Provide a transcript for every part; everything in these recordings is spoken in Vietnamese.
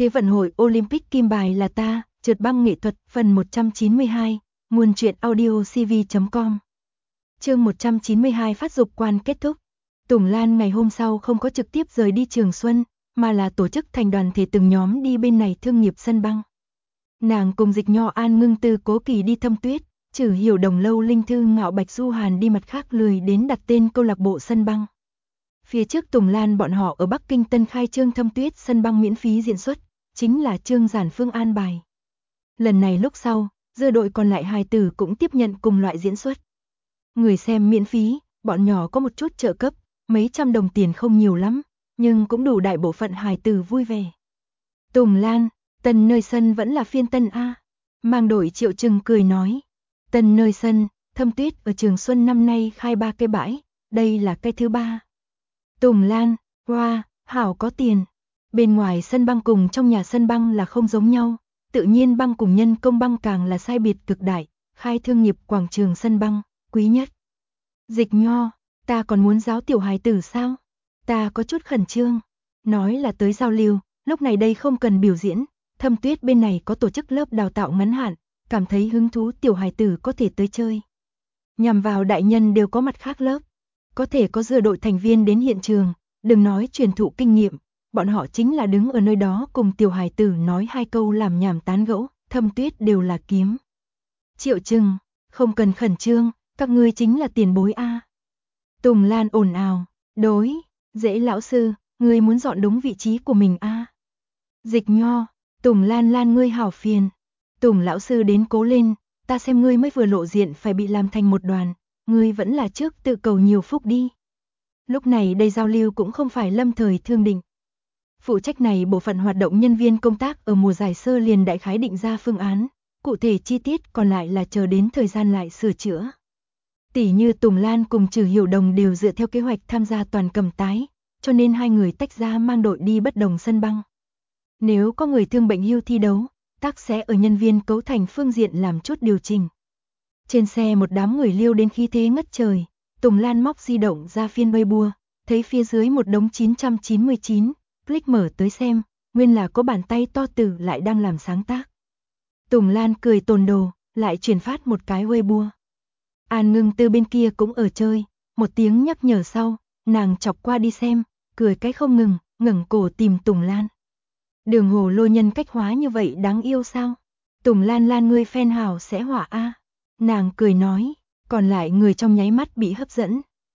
Thế vận hội Olympic kim bài là ta, trượt băng nghệ thuật, phần 192, nguồn truyện audio cv.com. Chương 192 phát dục quan kết thúc. Tùng Lan ngày hôm sau không có trực tiếp rời đi Trường Xuân, mà là tổ chức thành đoàn thể từng nhóm đi bên này thương nghiệp sân băng. Nàng cùng Dịch Nho, An Ngưng Tư, Cố Kỳ đi Thâm Tuyết, Trử Hiểu, Đồng Lâu, Linh Thư, Ngạo Bạch, Du Hàn đi mặt khác lười đến đặt tên câu lạc bộ sân băng. Phía trước Tùng Lan bọn họ ở Bắc Kinh tân khai trương Thâm Tuyết sân băng miễn phí diễn xuất, chính là Trương Giản Phương an bài. Lần này lúc sau, dư đội còn lại hài tử cũng tiếp nhận cùng loại diễn xuất. Người xem miễn phí, bọn nhỏ có một chút trợ cấp, mấy trăm đồng tiền không nhiều lắm, nhưng cũng đủ đại bộ phận hài tử vui vẻ. Tùng Lan, tân nơi sân vẫn là phiên tân A. Mang đội Triệu Trừng cười nói. Tân nơi sân, Thâm Tuyết ở Trường Xuân năm nay khai 3 cái bãi, đây là cái thứ 3. Tùng Lan, wow, hảo có tiền. Bên ngoài sân băng cùng trong nhà sân băng là không giống nhau, tự nhiên băng cùng nhân công băng càng là sai biệt cực đại, khai thương nghiệp quảng trường sân băng, quý nhất. Dịch Nho, ta còn muốn giáo tiểu hài tử sao? Ta có chút khẩn trương. Nói là tới giao lưu, lúc này đây không cần biểu diễn, Thâm Tuyết bên này có tổ chức lớp đào tạo ngắn hạn, cảm thấy hứng thú tiểu hài tử có thể tới chơi. Nhằm vào đại nhân đều có mặt khác lớp, có thể có dư đội thành viên đến hiện trường, đừng nói truyền thụ kinh nghiệm, bọn họ chính là đứng ở nơi đó cùng tiểu hài tử nói 2 câu làm nhảm tán gẫu, Thâm Tuyết đều là kiếm. Triệu Trừng, không cần khẩn trương, các ngươi chính là tiền bối A. Tùng Lan ồn ào, đối, dễ lão sư, ngươi muốn dọn đúng vị trí của mình A. Dịch Nho, Tùng Lan ngươi hảo phiền. Tùng lão sư đến cố lên, ta xem ngươi mới vừa lộ diện phải bị làm thành một đoàn, ngươi vẫn là trước tự cầu nhiều phúc đi. Lúc này đây giao lưu cũng không phải lâm thời thương định. Phụ trách này bộ phận hoạt động nhân viên công tác ở mùa giải sơ liền đại khái định ra phương án, cụ thể chi tiết còn lại là chờ đến thời gian lại sửa chữa. Tỷ như Tùng Lan cùng Trử Hiểu Đồng đều dựa theo kế hoạch tham gia toàn cầm tái, cho nên hai người tách ra mang đội đi bất đồng sân băng. Nếu có người thương bệnh hưu thi đấu, tác sẽ ở nhân viên cấu thành phương diện làm chút điều chỉnh. Trên xe một đám người liêu đến khí thế ngất trời, Tùng Lan móc di động ra phiên Weibo, thấy phía dưới một đống 999, click mở tới xem, nguyên là có bàn tay to tử lại đang làm sáng tác. Tùng Lan cười tồn đồ, lại truyền phát một cái Weibo. An Ngưng Tư bên kia cũng ở chơi, một tiếng nhắc nhở sau, nàng chọc qua đi xem, cười cái không ngừng, ngẩng cổ tìm Tùng Lan. Đường hồ lô nhân cách hóa như vậy đáng yêu sao? Tùng Lan ngươi fan hảo sẽ hỏa A. Nàng cười nói, còn lại người trong nháy mắt bị hấp dẫn.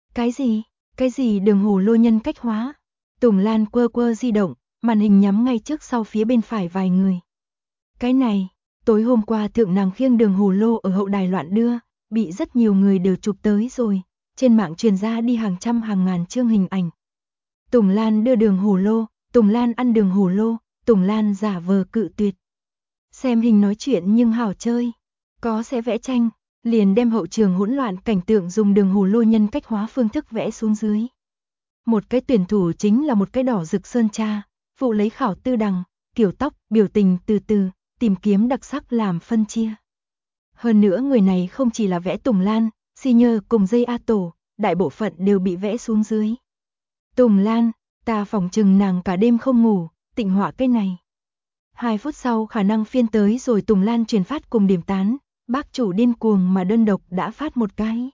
Cái gì đường hồ lô nhân cách hóa? Tùng Lan quơ di động, màn hình nhắm ngay trước sau phía bên phải vài người. Cái này, tối hôm qua thượng nàng khiêng đường hồ lô ở hậu đài loạn đưa, bị rất nhiều người đều chụp tới rồi, trên mạng truyền ra đi hàng trăm hàng ngàn chương hình ảnh. Tùng Lan đưa đường hồ lô, Tùng Lan ăn đường hồ lô, Tùng Lan giả vờ cự tuyệt. Xem hình nói chuyện nhưng hảo chơi, có sẽ vẽ tranh, liền đem hậu trường hỗn loạn cảnh tượng dùng đường hồ lô nhân cách hóa phương thức vẽ xuống dưới. Một cái tuyển thủ chính là một cái đỏ rực sơn tra, phụ lấy khảo tư đằng, kiểu tóc, biểu tình từ từ, tìm kiếm đặc sắc làm phân chia. Hơn nữa người này không chỉ là vẽ Tùng Lan, Senior cùng dây A Tổ, đại bộ phận đều bị vẽ xuống dưới. Tùng Lan, ta phỏng chừng nàng cả đêm không ngủ, tịnh họa cái này. 2 phút sau khả năng phiên tới rồi Tùng Lan truyền phát cùng điểm tán, bác chủ điên cuồng mà đơn độc đã phát một cái.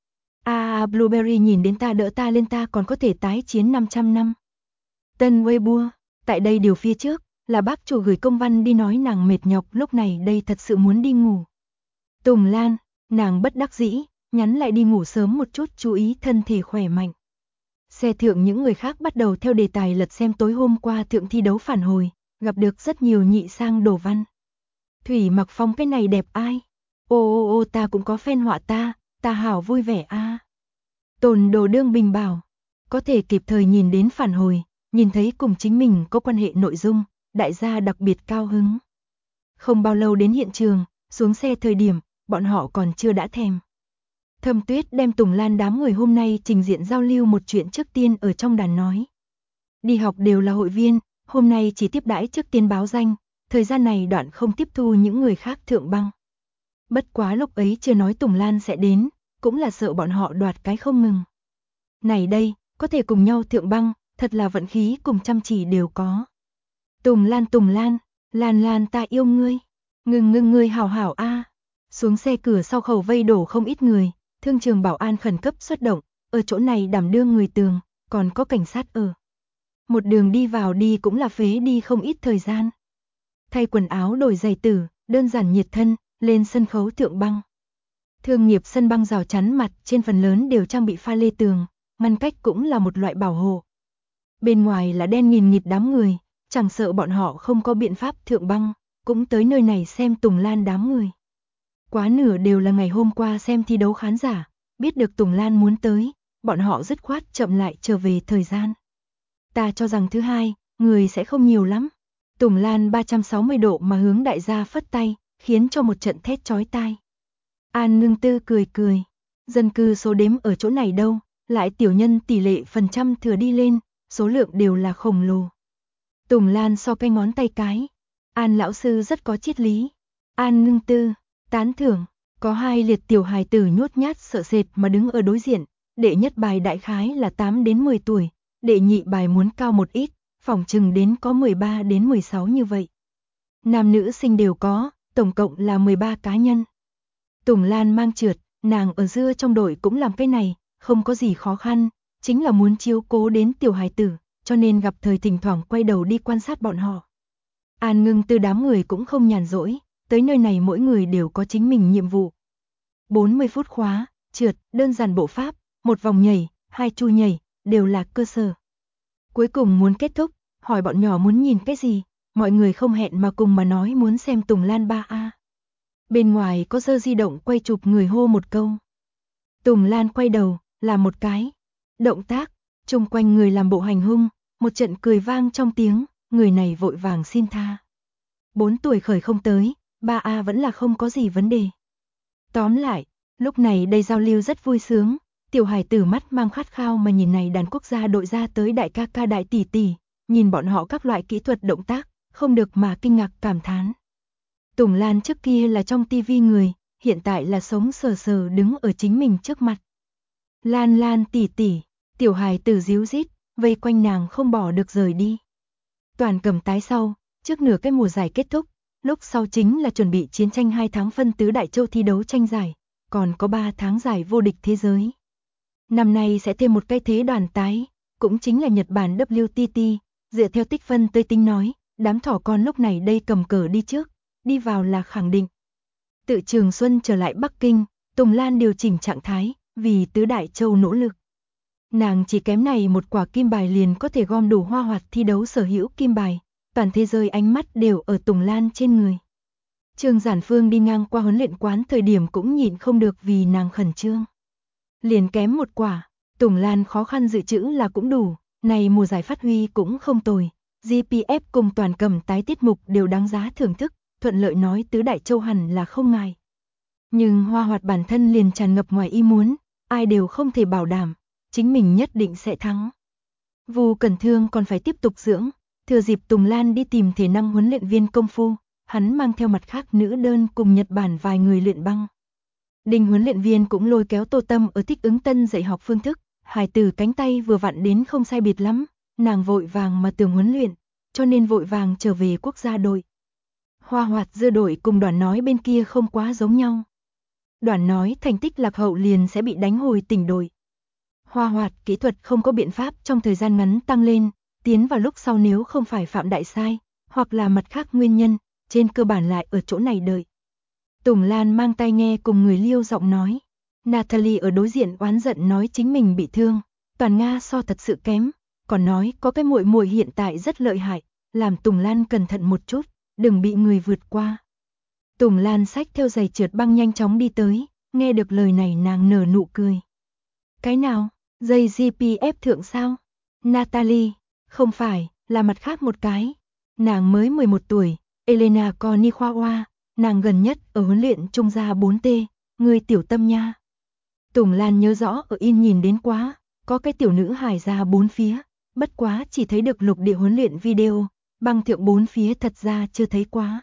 Blueberry nhìn đến ta đỡ ta lên ta còn có thể tái chiến 500 năm. Tân Weibo, tại đây điều phía trước, là bác chủ gửi công văn đi nói nàng mệt nhọc lúc này đây thật sự muốn đi ngủ. Tùng Lan, nàng bất đắc dĩ, nhắn lại đi ngủ sớm một chút chú ý thân thể khỏe mạnh. Xe thượng những người khác bắt đầu theo đề tài lật xem tối hôm qua thượng thi đấu phản hồi, gặp được rất nhiều nhị sang đồ văn. Thủy Mặc Phong cái này đẹp ai? Ô ta cũng có fan họa ta hảo vui vẻ a. Tồn Đồ Đương Bình bảo, có thể kịp thời nhìn đến phản hồi, nhìn thấy cùng chính mình có quan hệ nội dung, đại gia đặc biệt cao hứng. Không bao lâu đến hiện trường, xuống xe thời điểm, bọn họ còn chưa đã thèm. Thâm Tuyết đem Tùng Lan đám người hôm nay trình diện giao lưu một chuyện trước tiên ở trong đàn nói. Đi học đều là hội viên, hôm nay chỉ tiếp đãi trước tiên báo danh, thời gian này đoạn không tiếp thu những người khác thượng băng. Bất quá lúc ấy chưa nói Tùng Lan sẽ đến, cũng là sợ bọn họ đoạt cái không ngừng. Này đây, có thể cùng nhau thượng băng, thật là vận khí cùng chăm chỉ đều có. Tùng Lan, Lan Lan ta yêu ngươi. Ngừng ngươi hảo hảo a. Xuống xe cửa sau khẩu vây đổ không ít người, thương trường bảo an khẩn cấp xuất động, ở chỗ này đảm đương người tường, còn có cảnh sát ở. Một đường đi vào đi cũng là phế đi không ít thời gian. Thay quần áo đổi giày tử, đơn giản nhiệt thân, lên sân khấu thượng băng. Thương nghiệp sân băng rào chắn mặt trên phần lớn đều trang bị pha lê tường, ngăn cách cũng là một loại bảo hộ. Bên ngoài là đen nghìn nghịt đám người, chẳng sợ bọn họ không có biện pháp thượng băng, cũng tới nơi này xem Tùng Lan đám người. Quá nửa đều là ngày hôm qua xem thi đấu khán giả, biết được Tùng Lan muốn tới, bọn họ dứt khoát chậm lại trở về thời gian. Ta cho rằng thứ hai, người sẽ không nhiều lắm. Tùng Lan 360 độ mà hướng đại gia phất tay, khiến cho một trận thét chói tai. An Ngưng Tư cười. Dân cư số đếm ở chỗ này đâu, lại tiểu nhân tỷ lệ phần trăm thừa đi lên, số lượng đều là khổng lồ. Tùng Lan so cái ngón tay cái. An lão sư rất có triết lý. An Ngưng Tư, tán thưởng. Có hai liệt tiểu hài tử nhút nhát sợ sệt mà đứng ở đối diện. Đệ nhất bài đại khái là 8 đến 10 tuổi, đệ nhị bài muốn cao một ít, phỏng chừng đến có 13 đến 16 như vậy. Nam nữ sinh đều có, tổng cộng là 13 cá nhân. Tùng Lan mang trượt, nàng ở dưa trong đội cũng làm cái này, không có gì khó khăn, chính là muốn chiếu cố đến tiểu hài tử, cho nên gặp thời thỉnh thoảng quay đầu đi quan sát bọn họ. An Ngưng Tư đám người cũng không nhàn rỗi, tới nơi này mỗi người đều có chính mình nhiệm vụ. 40 phút khóa, trượt, đơn giản bộ pháp, một vòng nhảy, 2 chu nhảy, đều là cơ sở. Cuối cùng muốn kết thúc, hỏi bọn nhỏ muốn nhìn cái gì, mọi người không hẹn mà cùng mà nói muốn xem Tùng Lan 3A. Bên ngoài có giơ di động quay chụp người hô một câu. Tùng Lan quay đầu, làm một cái động tác, chung quanh người làm bộ hành hung, một trận cười vang trong tiếng, người này vội vàng xin tha. 4 tuổi khởi không tới, 3A vẫn là không có gì vấn đề. Tóm lại, lúc này đây giao lưu rất vui sướng, tiểu hài tử mắt mang khát khao mà nhìn này đàn quốc gia đội ra tới đại ca ca đại tỷ tỷ, nhìn bọn họ các loại kỹ thuật động tác, không được mà kinh ngạc cảm thán. Tùng Lan trước kia là trong tivi người, hiện tại là sống sờ sờ đứng ở chính mình trước mặt. Lan Lan tỷ tỷ, tiểu hài tử díu dít, vây quanh nàng không bỏ được rời đi. Toàn cầm tái sau, trước nửa cái mùa giải kết thúc, lúc sau chính là chuẩn bị chiến tranh 2 tháng phân tứ đại châu thi đấu tranh giải, còn có 3 tháng giải vô địch thế giới. Năm nay sẽ thêm một cái thế đoàn tái, cũng chính là Nhật Bản WTT, dựa theo tích phân tới tính nói, đám thỏ con lúc này đây cầm cờ đi trước, đi vào là khẳng định. Tự Trường Xuân trở lại Bắc Kinh, Tùng Lan điều chỉnh trạng thái, vì tứ đại châu nỗ lực. Nàng chỉ kém này một quả kim bài liền có thể gom đủ hoa hoạt thi đấu sở hữu kim bài, toàn thế giới ánh mắt đều ở Tùng Lan trên người. Trương Giản Phương đi ngang qua huấn luyện quán thời điểm cũng nhịn không được vì nàng khẩn trương. Liền kém một quả, Tùng Lan khó khăn dự trữ là cũng đủ, này mùa giải phát huy cũng không tồi, GPF cùng toàn cầm tái tiết mục đều đáng giá thưởng thức, thuận lợi nói tứ đại châu hẳn là không ngại. Nhưng hoa hoạt bản thân liền tràn ngập ngoài ý muốn, ai đều không thể bảo đảm, chính mình nhất định sẽ thắng. Vu Cẩn Thương còn phải tiếp tục dưỡng, thừa dịp Tùng Lan đi tìm thể năng huấn luyện viên công phu, hắn mang theo mặt khác nữ đơn cùng Nhật Bản vài người luyện băng. Đinh huấn luyện viên cũng lôi kéo Tô Tâm ở thích ứng tân dạy học phương thức, hài tử cánh tay vừa vặn đến không sai biệt lắm, nàng vội vàng mà tưởng huấn luyện, cho nên vội vàng trở về quốc gia đội. Hoa hoạt dưa đội cùng Đoàn Nói bên kia không quá giống nhau. Đoàn Nói thành tích lạc hậu liền sẽ bị đánh hồi tỉnh đội. Hoa hoạt kỹ thuật không có biện pháp trong thời gian ngắn tăng lên, tiến vào lúc sau nếu không phải phạm đại sai, hoặc là mặt khác nguyên nhân, trên cơ bản lại ở chỗ này đợi. Tùng Lan mang tai nghe cùng người Liêu giọng nói. Natalie ở đối diện oán giận nói chính mình bị thương, toàn Nga so thật sự kém, còn nói có cái muội muội hiện tại rất lợi hại, làm Tùng Lan cẩn thận một chút, đừng bị người vượt qua. Tùng Lan xách theo giày trượt băng nhanh chóng đi tới, nghe được lời này nàng nở nụ cười. Cái nào, giày GPF thượng sao? Natalie, không phải, là mặt khác một cái. Nàng mới 11 tuổi, Elena Konikhawa, nàng gần nhất ở huấn luyện trung gia 4T, người tiểu tâm nha. Tùng Lan nhớ rõ ở in nhìn đến quá, có cái tiểu nữ hài ra 4 phía, bất quá chỉ thấy được lục địa huấn luyện video, băng thượng 4 phía thật ra chưa thấy quá.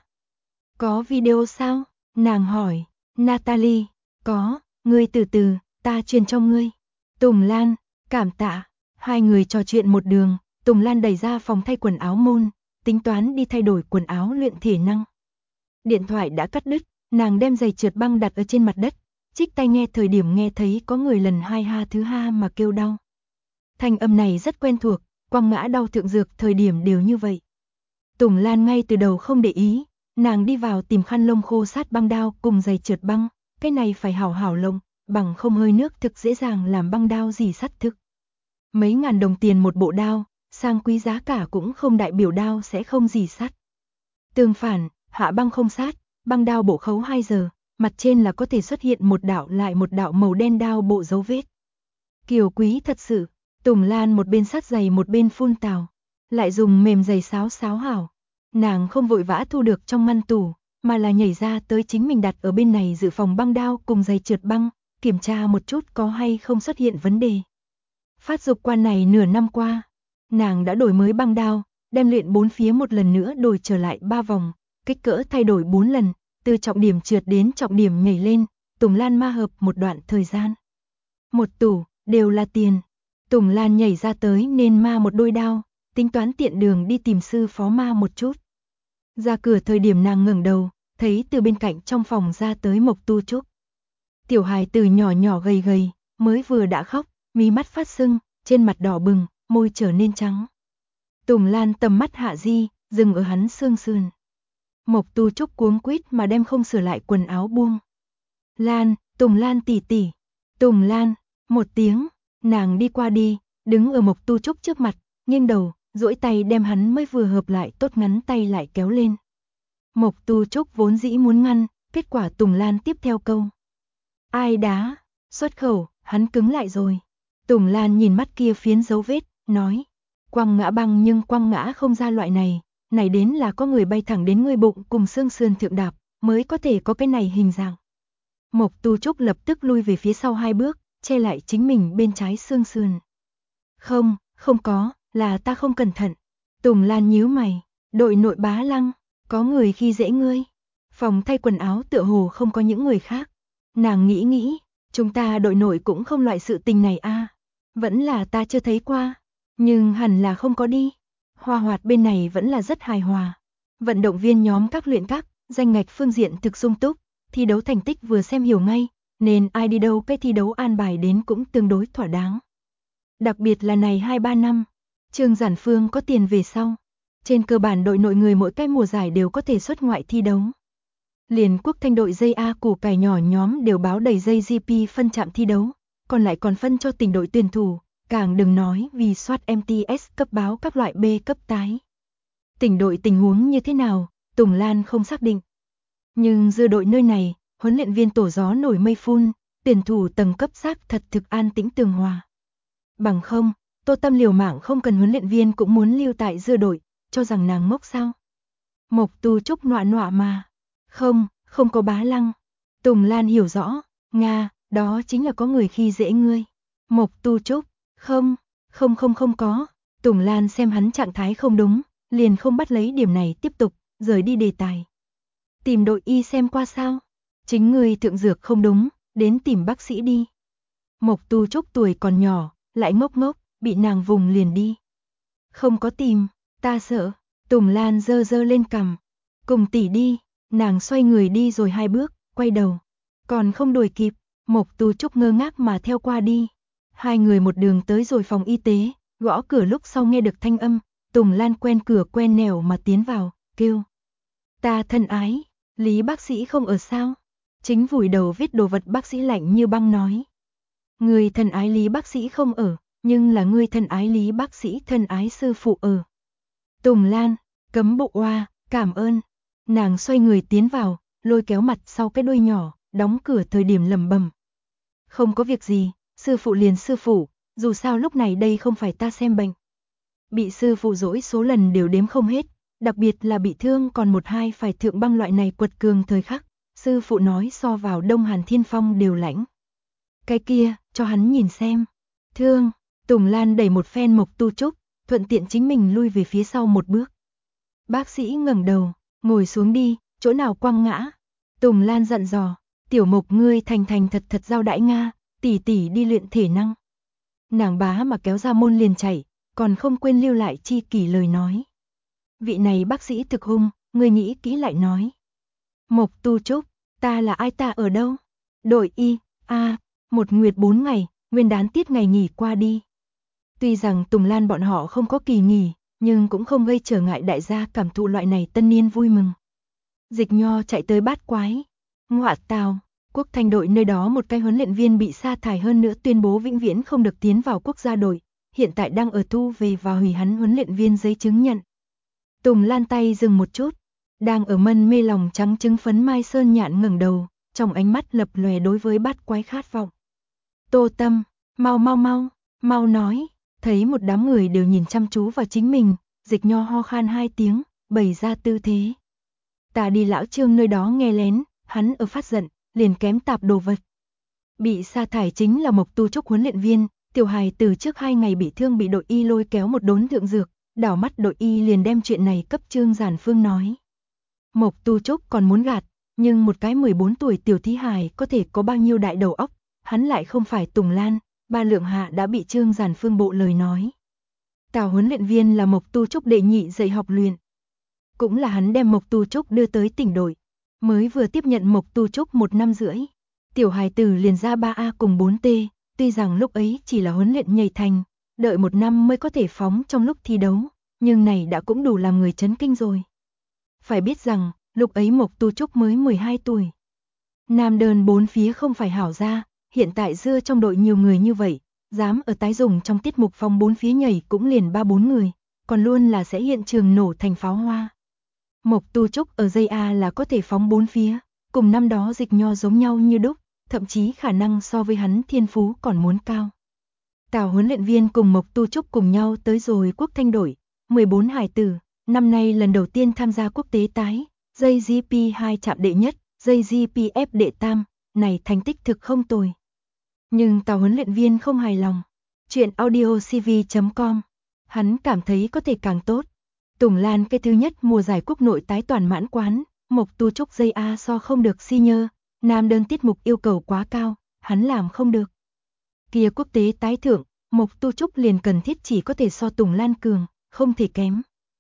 Có video sao? Nàng hỏi. Natalie, có, ngươi từ từ, ta truyền cho ngươi. Tùng Lan, cảm tạ. Hai người trò chuyện một đường, Tùng Lan đẩy ra phòng thay quần áo môn, tính toán đi thay đổi quần áo luyện thể năng. Điện thoại đã cắt đứt, nàng đem giày trượt băng đặt ở trên mặt đất, chích tai nghe thời điểm nghe thấy có người lần hai ha thứ ha mà kêu đau. Thanh âm này rất quen thuộc, Quang Ngã đau thượng dược thời điểm đều như vậy. Tùng Lan ngay từ đầu không để ý, nàng đi vào tìm khăn lông khô sát băng đao cùng giày trượt băng, cái này phải hảo hảo lông, bằng không hơi nước thực dễ dàng làm băng đao rỉ sắt thực. Mấy ngàn đồng tiền một bộ đao, sang quý giá cả cũng không đại biểu đao sẽ không rỉ sắt. Tương phản, hạ băng không sát, băng đao bổ khấu 2 giờ, mặt trên là có thể xuất hiện một đạo lại một đạo màu đen đao bộ dấu vết. Kiều quý thật sự, Tùng Lan một bên sát giày một bên phun tào, lại dùng mềm giày sáo sáo hảo. Nàng không vội vã thu được trong ngăn tủ, mà là nhảy ra tới chính mình đặt ở bên này dự phòng băng đao cùng giày trượt băng, kiểm tra một chút có hay không xuất hiện vấn đề. Phát dục quan này nửa năm qua, nàng đã đổi mới băng đao, đem luyện 4 phía một lần nữa đổi trở lại 3 vòng, kích cỡ thay đổi 4 lần, từ trọng điểm trượt đến trọng điểm nhảy lên, Tùng Lan ma hợp một đoạn thời gian. Một tủ, đều là tiền. Tùng Lan nhảy ra tới nên ma một đôi đao, tính toán tiện đường đi tìm sư phó ma một chút. Ra cửa thời điểm nàng ngẩng đầu, thấy từ bên cạnh trong phòng ra tới Mộc Tu Trúc. Tiểu hài tử nhỏ nhỏ gầy gầy, mới vừa đã khóc, mí mắt phát sưng, trên mặt đỏ bừng, môi trở nên trắng. Tùng Lan tầm mắt hạ di, dừng ở hắn xương sườn. Mộc Tu Trúc cuống quýt mà đem không sửa lại quần áo buông. Lan, Tùng Lan tỷ tỷ, Tùng Lan, một tiếng, nàng đi qua đi, đứng ở Mộc Tu Trúc trước mặt, nghiêng đầu, duỗi tay đem hắn mới vừa hợp lại tốt ngắn tay lại kéo lên. Mộc Tu Trúc vốn dĩ muốn ngăn, kết quả Tùng Lan tiếp theo câu. Ai đá, xuất khẩu, hắn cứng lại rồi. Tùng Lan nhìn mắt kia phiến dấu vết, nói. Quăng ngã băng nhưng quăng ngã không ra loại này, này đến là có người bay thẳng đến người bụng cùng xương sườn thượng đạp, mới có thể có cái này hình dạng. Mộc Tu Trúc lập tức lui về phía sau 2 bước, che lại chính mình bên trái xương sườn. Không, không có, là ta không cẩn thận. Tùng Lan nhíu mày, đội nội bá Lăng, có người khi dễ ngươi. Phòng thay quần áo tựa hồ không có những người khác. Nàng nghĩ, chúng ta đội nội cũng không loại sự tình này a. Vẫn là ta chưa thấy qua, nhưng hẳn là không có đi. Hoa Hoạt bên này vẫn là rất hài hòa. Vận động viên nhóm các luyện các, danh ngạch phương diện thực sung túc, thi đấu thành tích vừa xem hiểu ngay, nên ai đi đâu cái thi đấu an bài đến cũng tương đối thỏa đáng. Đặc biệt là này 2-3 năm, Trương Giản Phương có tiền về sau, trên cơ bản đội nội người mỗi cái mùa giải đều có thể xuất ngoại thi đấu. Liền quốc thanh đội dây A củ cải nhỏ nhóm đều báo đầy dây GP phân trạm thi đấu, còn lại còn phân cho tỉnh đội tuyển thủ, càng đừng nói vì soát MTS cấp báo các loại B cấp tái. Tỉnh đội tình huống như thế nào, Tùng Lan không xác định. Nhưng dư đội nơi này, huấn luyện viên tổ gió nổi mây phun, tuyển thủ tầng cấp xác thật thực an tĩnh tường hòa. Bằng không, Tô Tâm liều mạng không cần huấn luyện viên cũng muốn lưu tại dư đội, cho rằng nàng ngốc sao. Mộc Tu Trúc nọa nọa mà. Không có bá Lăng. Tùng Lan hiểu rõ, Nga, đó chính là có người khi dễ ngươi. Mộc Tu Trúc, không có. Tùng Lan xem hắn trạng thái không đúng, liền không bắt lấy điểm này tiếp tục, rời đi đề tài. Tìm đội y xem qua sao? Chính ngươi thượng dược không đúng, đến tìm bác sĩ đi. Mộc Tu Trúc tuổi còn nhỏ, lại ngốc ngốc, bị nàng vùng liền đi. Không có tìm, ta sợ. Tùng Lan giơ lên cằm. Cùng tỷ đi, nàng xoay người đi rồi 2 bước, quay đầu. Còn không đuổi kịp, Mộc Tu Trúc ngơ ngác mà theo qua đi. 2 người một đường tới rồi phòng y tế, gõ cửa lúc sau nghe được thanh âm, Tùng Lan quen cửa quen nẻo mà tiến vào, kêu. Ta thân ái, Lý bác sĩ không ở sao? Chính vùi đầu viết đồ vật bác sĩ lạnh như băng nói. Người thân ái Lý bác sĩ không ở, nhưng là người thân ái Lý bác sĩ thân ái sư phụ ở. Tùng Lan, cấm bộ oa, cảm ơn. Nàng xoay người tiến vào, lôi kéo mặt sau cái đuôi nhỏ, đóng cửa thời điểm lẩm bẩm. Không có việc gì, sư phụ liền sư phụ, dù sao lúc này đây không phải ta xem bệnh. Bị sư phụ dỗi số lần đều đếm không hết, đặc biệt là bị thương còn 1-2 phải thượng băng loại này quật cường thời khắc, sư phụ nói so vào Đông Hàn Thiên Phong đều lãnh. Cái kia, cho hắn nhìn xem. Thương, Tùng Lan đẩy một phen Mộc Tu Trúc, thuận tiện chính mình lui về phía sau một bước. Bác sĩ ngẩng đầu, ngồi xuống đi, chỗ nào quăng ngã. Tùng Lan dặn dò, tiểu Mộc ngươi thành thật giao đãi Nga, tỷ đi luyện thể năng. Nàng bá mà kéo ra môn liền chạy, còn không quên lưu lại chi kỷ lời nói. vị này bác sĩ thực hung, người nghĩ kỹ lại nói. Mộc Tu Trúc, ta là ai, ta ở đâu? Đội y, một nguyệt 4 ngày, nguyên đán tiết ngày nghỉ qua đi. Tuy rằng Tùng Lan bọn họ không có kỳ nghỉ, nhưng cũng không gây trở ngại đại gia cảm thụ loại này tân niên vui mừng. Dịch Nho chạy tới Bát Quái. Ngoạ tào, Quốc Thanh đội nơi đó một cái huấn luyện viên bị sa thải, hơn nữa tuyên bố vĩnh viễn không được tiến vào quốc gia đội, hiện tại đang ở thu về và hủy hắn huấn luyện viên giấy chứng nhận. Tùng Lan tay dừng một chút, đang ở mân mê lòng trắng trứng phấn Mai Sơn Nhạn ngẩng đầu, trong ánh mắt lập lòe đối với Bát Quái khát vọng. Tô Tâm, mau nói. Thấy một đám người đều nhìn chăm chú vào chính mình, Dịch Nho ho khan 2 tiếng, bày ra tư thế. Ta đi lão Trương nơi đó nghe lén, hắn ở phát giận, liền kém tạp đồ vật. Bị sa thải chính là Mộc Tu Trúc huấn luyện viên, tiểu hài từ trước 2 ngày bị thương bị đội y lôi kéo một đốn thượng dược, đảo mắt đội y liền đem chuyện này cấp Trương Giản Phương nói. Mộc Tu Trúc còn muốn gạt, nhưng một cái 14 tuổi tiểu thí hài có thể có bao nhiêu đại đầu óc, hắn lại không phải Tùng Lan. Ba lượng hạ đã bị Trương Giản Phương bộ lời nói. Tào huấn luyện viên là Mộc Tu Trúc đệ nhị dạy học luyện. Cũng là hắn đem Mộc Tu Trúc đưa tới tỉnh đội. Mới vừa tiếp nhận Mộc Tu Trúc 1 năm rưỡi. Tiểu hài tử liền ra 3A cùng 4T. Tuy rằng lúc ấy chỉ là huấn luyện nhảy thành. Đợi 1 năm mới có thể phóng trong lúc thi đấu. Nhưng này đã cũng đủ làm người chấn kinh rồi. Phải biết rằng, lúc ấy Mộc Tu Trúc mới 12 tuổi. Nam đơn 4 phía không phải hảo ra. Hiện tại dưa trong đội nhiều người như vậy, dám ở tái dùng trong tiết mục phong 4 phía nhảy cũng liền 3-4 người, còn luôn là sẽ hiện trường nổ thành pháo hoa. Mộc Tu Trúc ở dây A là có thể phóng 4 phía, cùng năm đó Dịch Nho giống nhau như đúc, thậm chí khả năng so với hắn thiên phú còn muốn cao. Tào huấn luyện viên cùng Mộc Tu Trúc cùng nhau tới rồi Quốc Thanh đội, 14 hải tử, năm nay lần đầu tiên tham gia quốc tế tái, dây GP2 chạm đệ nhất, dây GPF đệ tam, này thành tích thực không tồi. Nhưng Tào huấn luyện viên không hài lòng. Chuyện audiocv.com. Hắn cảm thấy có thể càng tốt. Tùng Lan cái thứ nhất mùa giải quốc nội tái toàn mãn quán, Mộc Tu Trúc dây A so không được senior, nam đơn tiết mục yêu cầu quá cao, hắn làm không được. Kia quốc tế tái thượng, Mộc Tu Trúc liền cần thiết chỉ có thể so Tùng Lan cường, không thể kém.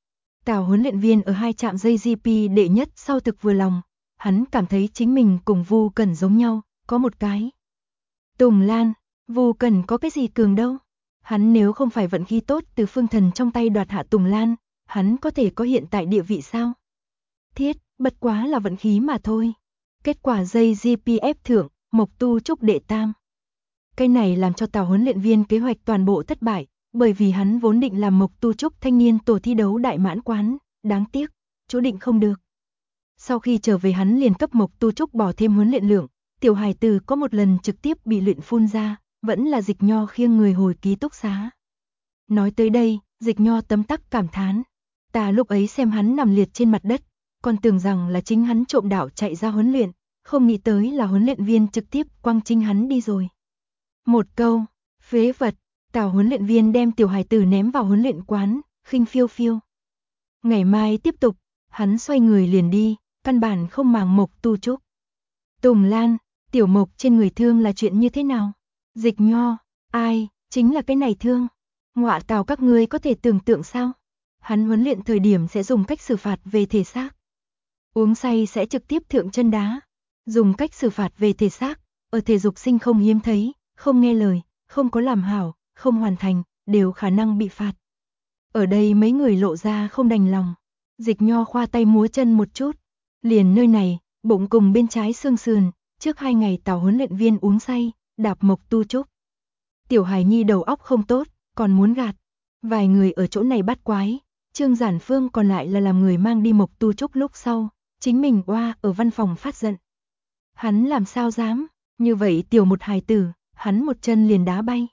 Tào huấn luyện viên ở 2 trạm dây GP đệ nhất sau thực vừa lòng, hắn cảm thấy chính mình cùng Vu Cẩn giống nhau, có một cái. Tùng Lan, Vu Cẩn có cái gì cường đâu. Hắn nếu không phải vận khí tốt từ Phương Thần trong tay đoạt hạ Tùng Lan, hắn có thể có hiện tại địa vị sao? Thiết, bất quá là vận khí mà thôi. Kết quả dây GPF thượng, Mộc Tu Trúc đệ tam. Cái này làm cho Tào huấn luyện viên kế hoạch toàn bộ thất bại, bởi vì hắn vốn định làm Mộc Tu Trúc thanh niên tổ thi đấu đại mãn quán, đáng tiếc, chỗ định không được. Sau khi trở về hắn liền cấp Mộc Tu Trúc bỏ thêm huấn luyện lượng. Tiểu hài tử có một lần trực tiếp bị luyện phun ra, vẫn là Dịch Nho khiêng người hồi ký túc xá. Nói tới đây, Dịch Nho tấm tắc cảm thán. Ta lúc ấy xem hắn nằm liệt trên mặt đất, còn tưởng rằng là chính hắn trộm đảo chạy ra huấn luyện, không nghĩ tới là huấn luyện viên trực tiếp quăng chính hắn đi rồi. Một câu, phế vật, Tào huấn luyện viên đem tiểu hài tử ném vào huấn luyện quán, khinh phiêu phiêu. Ngày mai tiếp tục, hắn xoay người liền đi, căn bản không màng Mộc Tu Trúc. Tùng Lan, Tiểu Mộc trên người thương là chuyện như thế nào? Dịch Nho, ai, chính là cái này thương. Ngoạ tào các ngươi có thể tưởng tượng sao? Hắn huấn luyện thời điểm sẽ dùng cách xử phạt về thể xác. Uống say sẽ trực tiếp thượng chân đá. Dùng cách xử phạt về thể xác, ở thể dục sinh không hiếm thấy, không nghe lời, không có làm hảo, không hoàn thành, đều khả năng bị phạt. Ở đây mấy người lộ ra không đành lòng. Dịch Nho khoa tay múa chân một chút. Liền nơi này, bụng cùng bên trái xương sườn. Trước 2 ngày Tào huấn luyện viên uống say, đạp Mộc Tu Trúc. Tiểu hài nhi đầu óc không tốt, còn muốn gạt. Vài người ở chỗ này bắt quái, Trương Giản Phương còn lại là làm người mang đi Mộc Tu Trúc lúc sau, chính mình oa ở văn phòng phát giận. Hắn làm sao dám, như vậy tiểu một hài tử, hắn một chân liền đá bay.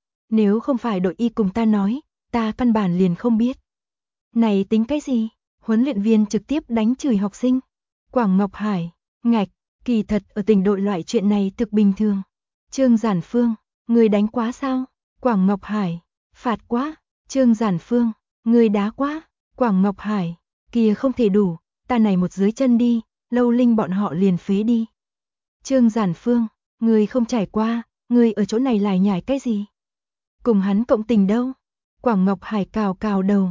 Nếu không phải đội y cùng ta nói, ta căn bản liền không biết. Này tính cái gì? Huấn luyện viên trực tiếp đánh chửi học sinh. Quảng Ngọc Hải, ngạch. Kỳ thật ở tỉnh đội loại chuyện này thực bình thường. Trương Giản Phương, người đánh quá sao? Quảng Ngọc Hải, phạt quá. Trương Giản Phương, người đá quá. Quảng Ngọc Hải, kia không thể đủ, ta này một dưới chân đi, Lâu Linh bọn họ liền phế đi. Trương Giản Phương, người không trải qua, người ở chỗ này lải nhải cái gì? Cùng hắn cộng tình đâu? Quảng Ngọc Hải cào cào đầu.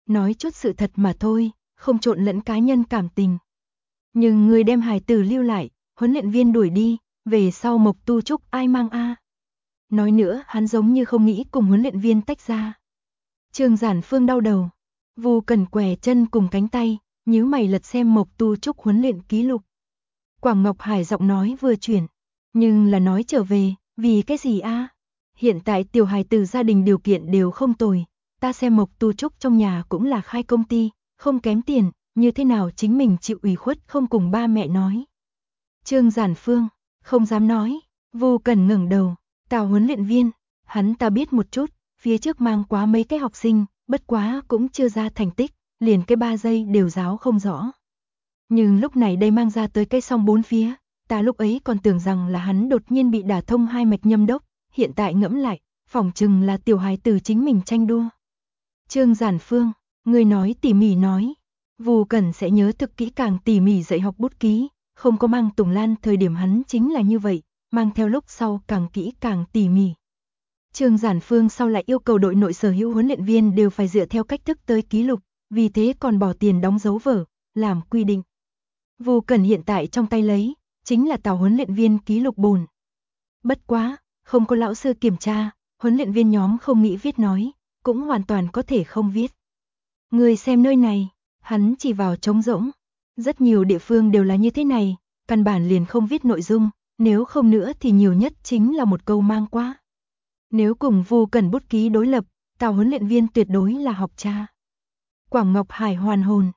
nói chút sự thật mà thôi, không trộn lẫn cá nhân cảm tình. Nhưng người đem hài tử lưu lại, huấn luyện viên đuổi đi, về sau Mộc Tu Trúc ai mang a? Nói nữa, hắn giống như không nghĩ cùng huấn luyện viên tách ra. Trương Giản Phương đau đầu, Vu Cần què chân cùng cánh tay, nhíu mày lật xem Mộc Tu Trúc huấn luyện ký lục. Quảng Ngọc Hải giọng nói vừa chuyển, nhưng là nói trở về, vì cái gì a? Hiện tại tiểu hài tử gia đình điều kiện đều không tồi, ta xem Mộc Tu Trúc trong nhà cũng là khai công ty, không kém tiền, như thế nào chính mình chịu ủy khuất không cùng ba mẹ nói. Trương Giản Phương, không dám nói, Vu Cần ngẩng đầu, Tào huấn luyện viên, hắn ta biết một chút, phía trước mang quá mấy cái học sinh, bất quá cũng chưa ra thành tích, liền cái 3 giây đều giáo không rõ. Nhưng lúc này đây mang ra tới cái song 4 phía, ta lúc ấy còn tưởng rằng là hắn đột nhiên bị đả thông 2 mạch nhâm đốc, hiện tại ngẫm lại, phỏng chừng là tiểu hài tử chính mình tranh đua. Trương Giản Phương, người nói tỉ mỉ nói, Vu Cẩn sẽ nhớ thực kỹ càng tỉ mỉ dạy học bút ký, không có mang Tùng Lan thời điểm hắn chính là như vậy, mang theo lúc sau càng kỹ càng tỉ mỉ. Trương Giản Phương sau lại yêu cầu đội nội sở hữu huấn luyện viên đều phải dựa theo cách thức tới ký lục, vì thế còn bỏ tiền đóng dấu vở, làm quy định. Vu Cẩn hiện tại trong tay lấy, chính là Tào huấn luyện viên ký lục bổn. Bất quá, không có lão sư kiểm tra, huấn luyện viên nhóm không nghĩ viết nói, cũng hoàn toàn có thể không viết. Người xem nơi này, hắn chỉ vào trống rỗng. Rất nhiều địa phương đều là như thế này, căn bản liền không viết nội dung, nếu không nữa thì nhiều nhất chính là một câu mang qua. Nếu cùng Vu Cẩn bút ký đối lập, Tào huấn luyện viên tuyệt đối là học cha. Quảng Ngọc Hải hoàn hồn.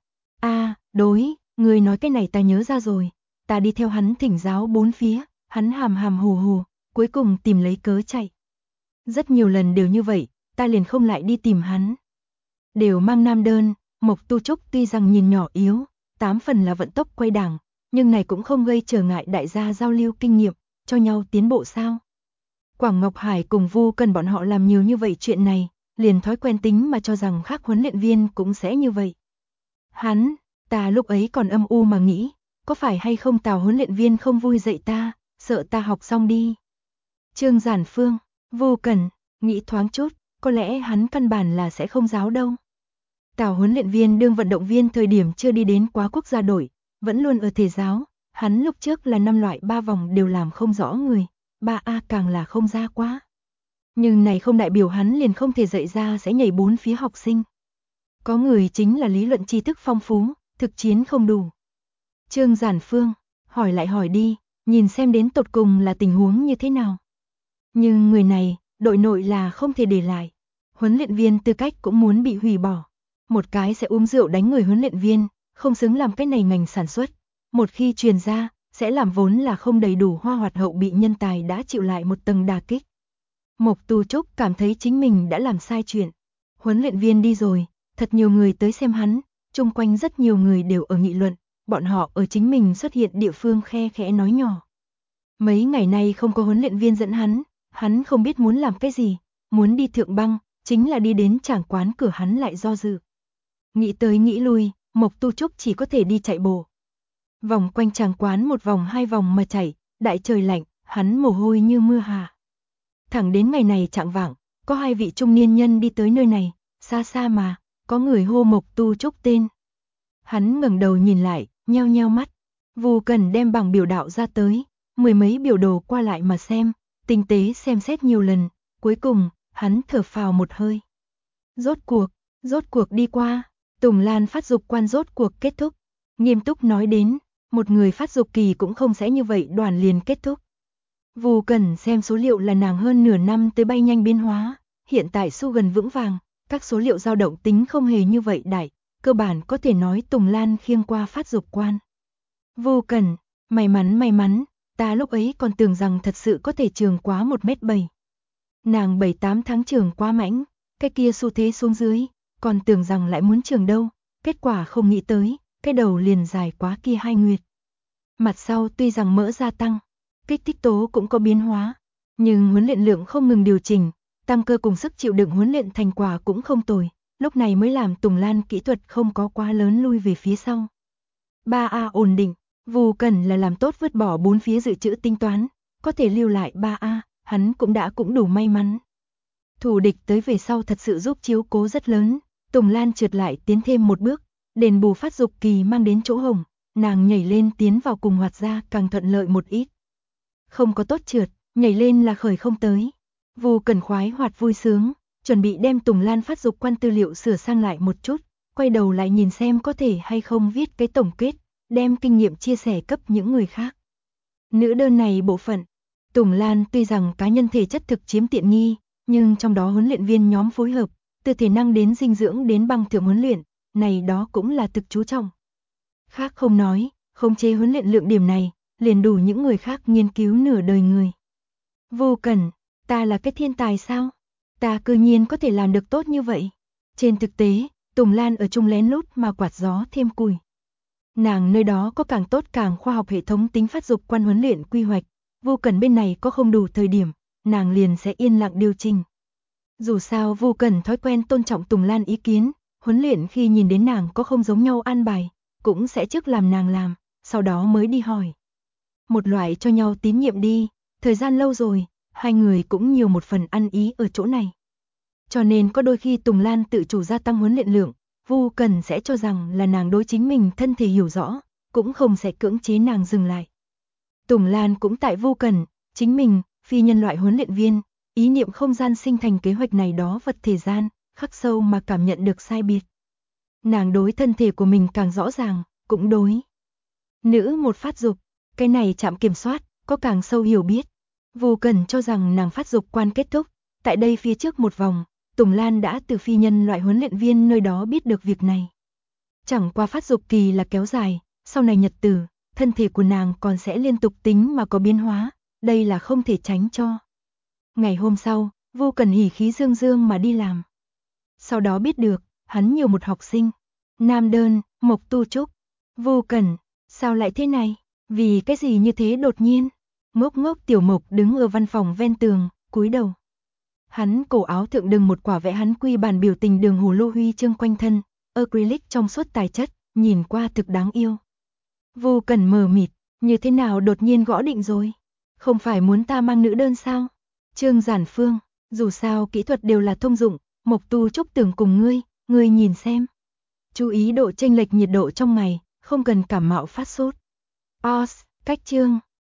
Đối, người nói cái này ta nhớ ra rồi. Ta đi theo hắn thỉnh giáo 4 phía, hắn hàm hàm hồ hồ, cuối cùng tìm lấy cớ chạy. Rất nhiều lần đều như vậy, ta liền không lại đi tìm hắn. Đều mang nam đơn, Mộc Tu Trúc tuy rằng nhìn nhỏ yếu, 8 phần là vận tốc quay đảng, nhưng này cũng không gây trở ngại đại gia giao lưu kinh nghiệm, cho nhau tiến bộ sao. Quảng Ngọc Hải cùng Vu Cần bọn họ làm nhiều như vậy chuyện này, liền thói quen tính mà cho rằng khác huấn luyện viên cũng sẽ như vậy. Ta lúc ấy còn âm u mà nghĩ, có phải hay không Tào huấn luyện viên không vui dạy ta, sợ ta học xong đi. Trương Giản Phương, Vu Cần, nghĩ thoáng chút, có lẽ hắn căn bản là sẽ không giáo đâu. Tào huấn luyện viên đương vận động viên thời điểm chưa đi đến quá quốc gia đội, vẫn luôn ở thể giáo, hắn lúc trước là 5 loại 3 vòng đều làm không rõ người, 3A càng là không ra quá. Nhưng này không đại biểu hắn liền không thể dạy ra sẽ nhảy 4 phía học sinh. Có người chính là lý luận tri thức phong phú, thực chiến không đủ. Trương Giản Phương, hỏi lại hỏi đi, nhìn xem đến tột cùng là tình huống như thế nào. Nhưng người này, đội nội là không thể để lại. Huấn luyện viên tư cách cũng muốn bị hủy bỏ. Một cái sẽ uống rượu đánh người huấn luyện viên, không xứng làm cái này ngành sản xuất. Một khi truyền ra, sẽ làm vốn là không đầy đủ hoa hoạt hậu bị nhân tài đã chịu lại một tầng đả kích. Mộc Tu Trúc cảm thấy chính mình đã làm sai chuyện. Huấn luyện viên đi rồi, thật nhiều người tới xem hắn, chung quanh rất nhiều người đều ở nghị luận, bọn họ ở chính mình xuất hiện địa phương khe khẽ nói nhỏ. Mấy ngày nay không có huấn luyện viên dẫn hắn không biết muốn làm cái gì, muốn đi thượng băng, chính là đi đến tràng quán cửa hắn lại do dự. Nghĩ tới nghĩ lui, Mộc Tu Trúc chỉ có thể đi chạy bộ. Vòng quanh tràng quán 1 vòng 2 vòng mà chạy, đại trời lạnh, hắn mồ hôi như mưa hạ. Thẳng đến ngày này chạng vạng, có 2 vị trung niên nhân đi tới nơi này, xa xa mà, có người hô Mộc Tu Trúc tên. Hắn ngẩng đầu nhìn lại, nheo nheo mắt. Vu Cần đem bảng biểu đạo ra tới, 10 mấy biểu đồ qua lại mà xem, tinh tế xem xét nhiều lần, cuối cùng, hắn thở phào một hơi. Rốt cuộc đi qua, Tùng Lan phát dục quan rốt cuộc kết thúc. Nghiêm túc nói đến, một người phát dục kỳ cũng không sẽ như vậy đoàn liền kết thúc. Vu Cần xem số liệu là nàng hơn nửa năm tới bay nhanh biến hóa, hiện tại xu gần vững vàng, các số liệu dao động tính không hề như vậy đại, cơ bản có thể nói Tùng Lan khiêng qua phát dục quan. Vu Cần, may mắn, ta lúc ấy còn tưởng rằng thật sự có thể trường quá 1m7. Nàng 7-8 tháng trường quá mãnh, cái kia xu thế xuống dưới, còn tưởng rằng lại muốn trường đâu, kết quả không nghĩ tới, cái đầu liền dài quá kia 2 nguyệt. Mặt sau tuy rằng mỡ gia tăng, kích thích tố cũng có biến hóa, nhưng huấn luyện lượng không ngừng điều chỉnh, tăng cơ cùng sức chịu đựng huấn luyện thành quả cũng không tồi, lúc này mới làm Tùng Lan kỹ thuật không có quá lớn lui về phía sau. 3A ổn định, Vu Cần là làm tốt vứt bỏ 4 phía dự trữ tính toán, có thể lưu lại 3A, hắn cũng đủ may mắn. Thủ địch tới về sau thật sự giúp chiếu cố rất lớn, Tùng Lan trượt lại tiến thêm một bước, đền bù phát dục kỳ mang đến chỗ hổng, nàng nhảy lên tiến vào cùng Hoạt Gia càng thuận lợi một ít. Không có tốt trượt, nhảy lên là khởi không tới. Vu Cẩn khoái hoạt vui sướng, chuẩn bị đem Tùng Lan phát dục quan tư liệu sửa sang lại một chút, quay đầu lại nhìn xem có thể hay không viết cái tổng kết, đem kinh nghiệm chia sẻ cấp những người khác. Nữ đơn này bộ phận, Tùng Lan tuy rằng cá nhân thể chất thực chiếm tiện nghi, nhưng trong đó huấn luyện viên nhóm phối hợp, từ thể năng đến dinh dưỡng đến băng thượng huấn luyện, này đó cũng là thực chú trọng. Khác không nói, khống chế huấn luyện lượng điểm này, liền đủ những người khác nghiên cứu nửa đời người. Vô Cẩn, ta là cái thiên tài sao? Ta cư nhiên có thể làm được tốt như vậy. Trên thực tế, Tùng Lan ở chung lén lút mà quạt gió thêm củi. Nàng nơi đó có càng tốt càng khoa học hệ thống tính phát dục quan huấn luyện quy hoạch, Vô Cẩn bên này có không đủ thời điểm, nàng liền sẽ yên lặng điều chỉnh. Dù sao Vô Cẩn thói quen tôn trọng Tùng Lan ý kiến, huấn luyện khi nhìn đến nàng có không giống nhau an bài, cũng sẽ trước làm nàng làm, sau đó mới đi hỏi. Một loại cho nhau tín nhiệm đi, thời gian lâu rồi, hai người cũng nhiều một phần ăn ý ở chỗ này. Cho nên có đôi khi Tùng Lan tự chủ gia tăng huấn luyện lượng, Vu Cẩn sẽ cho rằng là nàng đối chính mình thân thể hiểu rõ, cũng không sẽ cưỡng chế nàng dừng lại. Tùng Lan cũng tại Vu Cẩn, chính mình, phi nhân loại huấn luyện viên, ý niệm không gian sinh thành kế hoạch này đó vật thể gian, khắc sâu mà cảm nhận được sai biệt. Nàng đối thân thể của mình càng rõ ràng, cũng đối nữ một phát dục, cái này chạm kiểm soát, có càng sâu hiểu biết. Vu Cẩn cho rằng nàng phát dục quan kết thúc, tại đây phía trước một vòng, Tùng Lan đã từ phi nhân loại huấn luyện viên nơi đó biết được việc này. Chẳng qua phát dục kỳ là kéo dài, sau này nhật tử, thân thể của nàng còn sẽ liên tục tính mà có biến hóa, đây là không thể tránh cho. Ngày hôm sau, Vu Cẩn hỉ khí dương dương mà đi làm. Sau đó biết được, hắn nhiều một học sinh, nam đơn, Mộc Tu Trúc. Vu Cẩn, sao lại thế này? Vì cái gì như thế đột nhiên? Ngốc ngốc tiểu Mộc đứng ở văn phòng ven tường, cúi đầu. Hắn cổ áo thượng đừng một quả vẽ hắn quy bản biểu tình đường hồ lô huy chương quanh thân, acrylic trong suốt tài chất, nhìn qua thực đáng yêu. Vu Cẩn mờ mịt, như thế nào đột nhiên gõ định rồi? Không phải muốn ta mang nữ đơn sao? Trương Giản Phương, dù sao kỹ thuật đều là thông dụng, Mộc Tu Trúc tưởng cùng ngươi nhìn xem. Chú ý độ chênh lệch nhiệt độ trong ngày, không cần cảm mạo phát sốt. Os, cách chương.